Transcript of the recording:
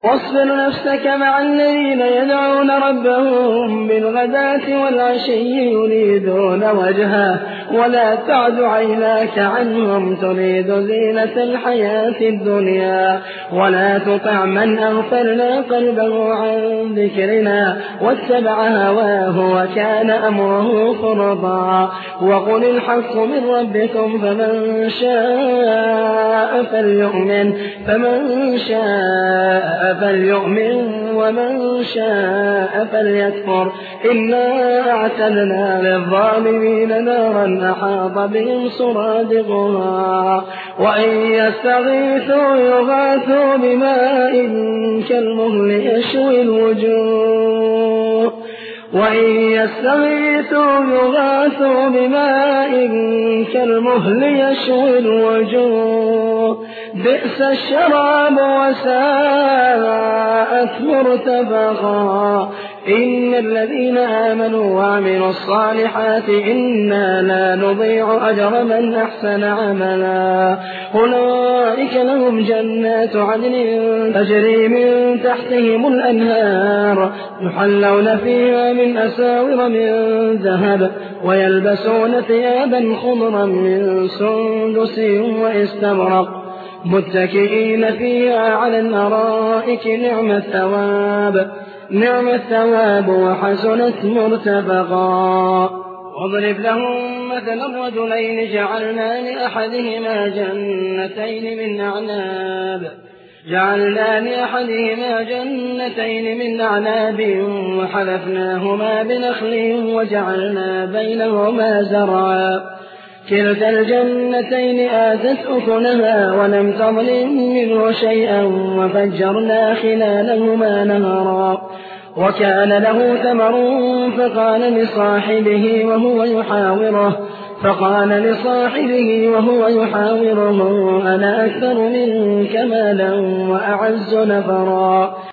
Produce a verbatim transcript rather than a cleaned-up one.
واصبر نفسك مع الذين يدعون ربهم بالغداة والعشي يريدون وجهه ولا تعد عيناك عنهم تريد زينة الحياة الدنيا ولا تطع من أغفلنا قلبه عن ذكرنا واتبع هواه وكان أمره فرطا وقل الحق من ربكم فمن شاء فليؤمن فمن شاء فليؤمن ومن شاء فليكفر إنا أعتدنا للظالمين نارا أحاط بهم سرادقها وإن يستغيثوا يغاثوا بماء كالمهل يشوي الوجوه وإن يستغيثوا يغاثوا بماء كالمهل يشوي الوجوه بئس الشراب وساءت مرتفقا إن الذين آمنوا وعملوا الصالحات إنا لا نضيع أجر من أحسن عملا أولئك لهم جنات عدن تجري من تحتهم الأنهار يحلون فيها من أساور من ذهب ويلبسون ثيابا خضرا من سندس واستبرق متكئين فيها على الأرائك نعم الثواب نعم الثواب وحسنت مرتفقا واضرب لهم مثل الرجلين جعلنا لأحدهما جنتين من أعناب جعلنا لأحدهما جنتين من أعناب وحلفناهما بنخل وجعلنا بينهما زرعا كلتا الجنتين آتت أكلها ولم تظلم منه شيئا وفجرنا خلالهما نهرا وكان له ثمر فقال لصاحبه وهو يحاوره فقال لصاحبه وهو يحاوره أنا أكثر منك مالا وأعز نفرا